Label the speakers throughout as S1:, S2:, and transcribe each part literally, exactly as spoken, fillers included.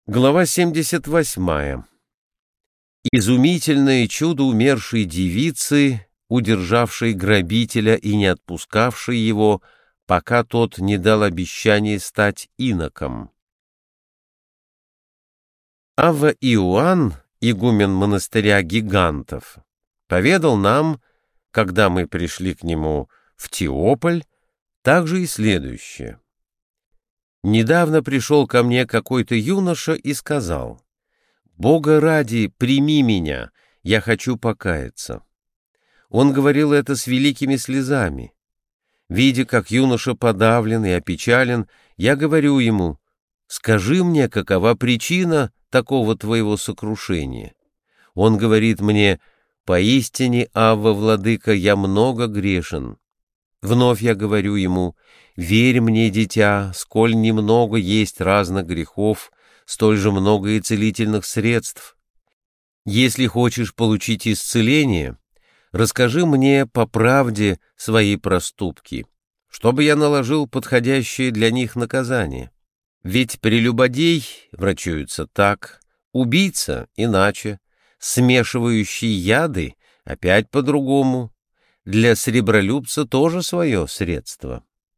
S1: Глава семьдесят восьмая. Изумительное чудо умершей девицы, удержавшей грабителя и не отпускавшей его, пока тот не дал обещание стать иноком. Авва Иоанн, игумен монастыря Гигантов, поведал нам, когда мы пришли к нему в Теополь, также и следующее. Недавно пришел ко мне какой-то юноша и сказал: «Бога ради, прими меня, я хочу покаяться». Он говорил это с великими слезами. Видя, как юноша подавлен и опечален, я говорю ему: «Скажи мне, какова причина такого твоего сокрушения?» Он говорит мне: «Поистине, Авва, владыка, я много грешен». Вновь я говорю ему: «Верь мне, дитя, сколь немного есть разных грехов, столь же много и целительных средств. Если хочешь получить исцеление, расскажи мне по правде свои проступки, чтобы я наложил подходящее для них наказание. Ведь прелюбодей врачуется так, убийца иначе, смешивающий яды опять по-другому. Для сребролюбца тоже свое средство».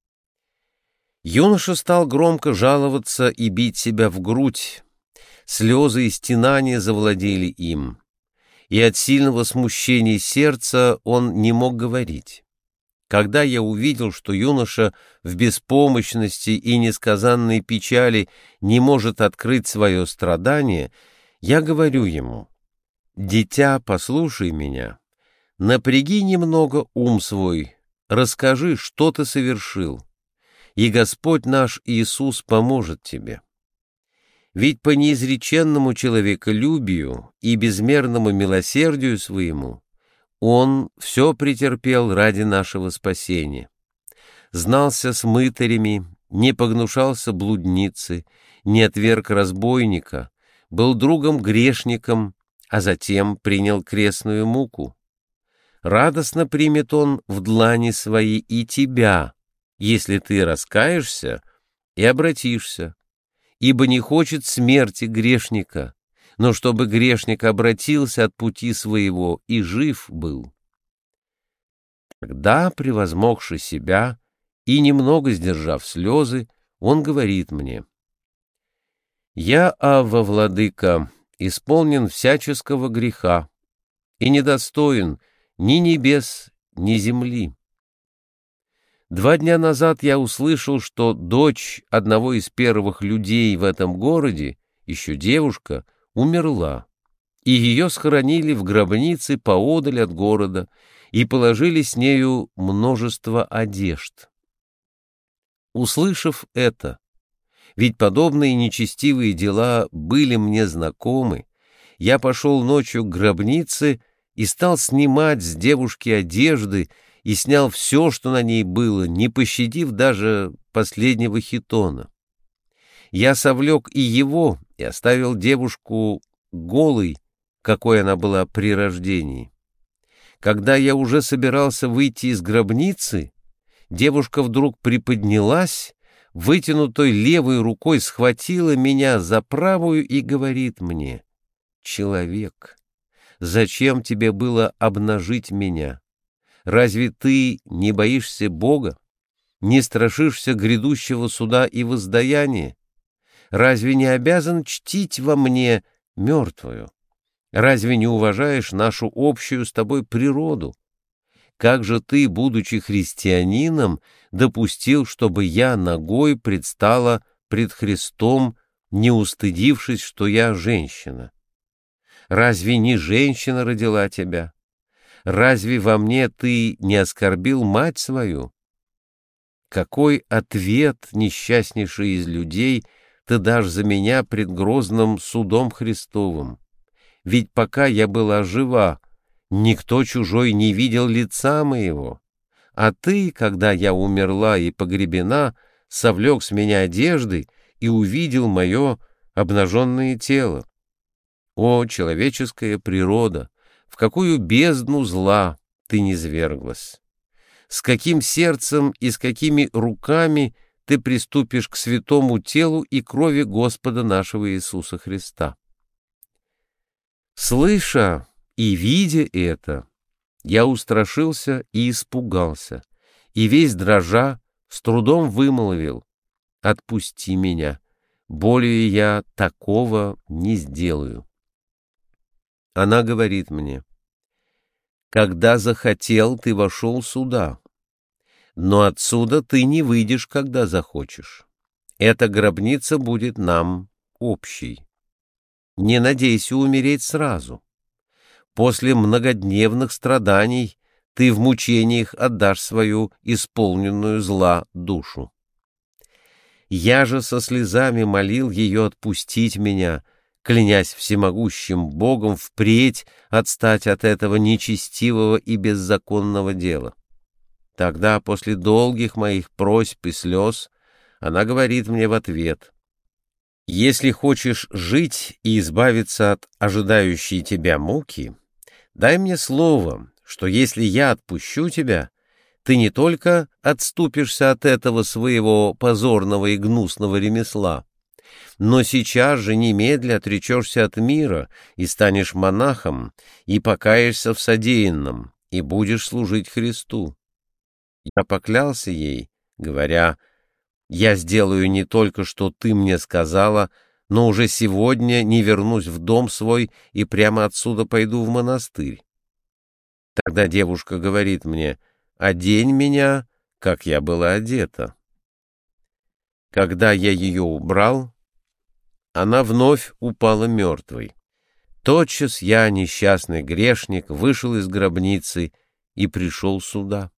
S1: Юноша стал громко жаловаться и бить себя в грудь. Слезы и стенания завладели им, и от сильного смущения сердца он не мог говорить. Когда я увидел, что юноша в беспомощности и несказанной печали не может открыть свое страдание, я говорю ему: «Дитя, послушай меня, напряги немного ум свой, расскажи, что ты совершил, и Господь наш Иисус поможет тебе. Ведь по неизреченному человеколюбию и безмерному милосердию своему Он все претерпел ради нашего спасения. Знался с мытарями, не погнушался блудницы, не отверг разбойника, был другом-грешником, а затем принял крестную муку. Радостно примет Он в длани свои и тебя, если ты раскаешься и обратишься, ибо не хочет смерти грешника, но чтобы грешник обратился от пути своего и жив был». Тогда, превозмогши себя и немного сдержав слезы, он говорит мне: «Я, Авва, владыка, исполнен всяческого греха и недостоин ни небес, ни земли. Два дня назад я услышал, что дочь одного из первых людей в этом городе, еще девушка, умерла, и ее схоронили в гробнице поодаль от города и положили с нею множество одежд. Услышав это, ведь подобные нечестивые дела были мне знакомы, я пошел ночью к гробнице и стал снимать с девушки одежды, и снял все, что на ней было, не пощадив даже последнего хитона. Я совлек и его, и оставил девушку голой, какой она была при рождении. Когда я уже собирался выйти из гробницы, девушка вдруг приподнялась, вытянутой левой рукой схватила меня за правую и говорит мне: «Человек, зачем тебе было обнажить меня? Разве ты не боишься Бога, не страшишься грядущего суда и воздаяния? Разве не обязан чтить во мне мертвую? Разве не уважаешь нашу общую с тобой природу? Как же ты, будучи христианином, допустил, чтобы я нагой предстала пред Христом, не устыдившись, что я женщина? Разве не женщина родила тебя? Разве во мне ты не оскорбил мать свою? Какой ответ, несчастнейший из людей, ты дашь за меня пред грозным судом Христовым? Ведь пока я была жива, никто чужой не видел лица моего, а ты, когда я умерла и погребена, совлек с меня одежды и увидел мое обнаженное тело. О, человеческая природа! В какую бездну зла ты низверглась! С каким сердцем и с какими руками ты приступишь к святому телу и крови Господа нашего Иисуса Христа». Слыша и видя это, я устрашился и испугался, и весь дрожа с трудом вымолвил: «Отпусти меня, более я такого не сделаю». Она говорит мне: «Когда захотел, ты вошел сюда, но отсюда ты не выйдешь, когда захочешь. Эта гробница будет нам общей. Не надейся умереть сразу. После многодневных страданий ты в мучениях отдашь свою исполненную зла душу». Я же со слезами молил ее отпустить меня, клянясь всемогущим Богом впредь отстать от этого нечестивого и беззаконного дела. Тогда, после долгих моих просьб и слез, она говорит мне в ответ: «Если хочешь жить и избавиться от ожидающей тебя муки, дай мне слово, что если я отпущу тебя, ты не только отступишься от этого своего позорного и гнусного ремесла, но сейчас же немедля отречешься от мира и станешь монахом, и покаешься в содеянном, и будешь служить Христу». Я поклялся ей, говоря: «Я сделаю не только, что ты мне сказала, но уже сегодня не вернусь в дом свой и прямо отсюда пойду в монастырь». Тогда девушка говорит мне: «Одень меня, как я была одета». Когда я ее убрал, она вновь упала мертвой. Тотчас я, несчастный грешник, вышел из гробницы и пришел сюда.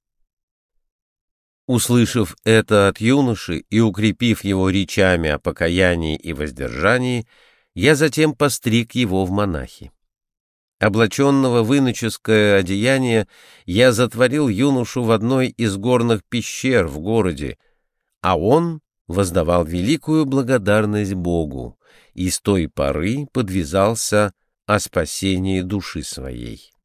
S1: Услышав это от юноши и укрепив его речами о покаянии и воздержании, я затем постриг его в монахи. Облаченного в иноческое одеяние, я затворил юношу в одной из горных пещер в городе, а он воздавал великую благодарность Богу и с той поры подвязался о спасении души своей.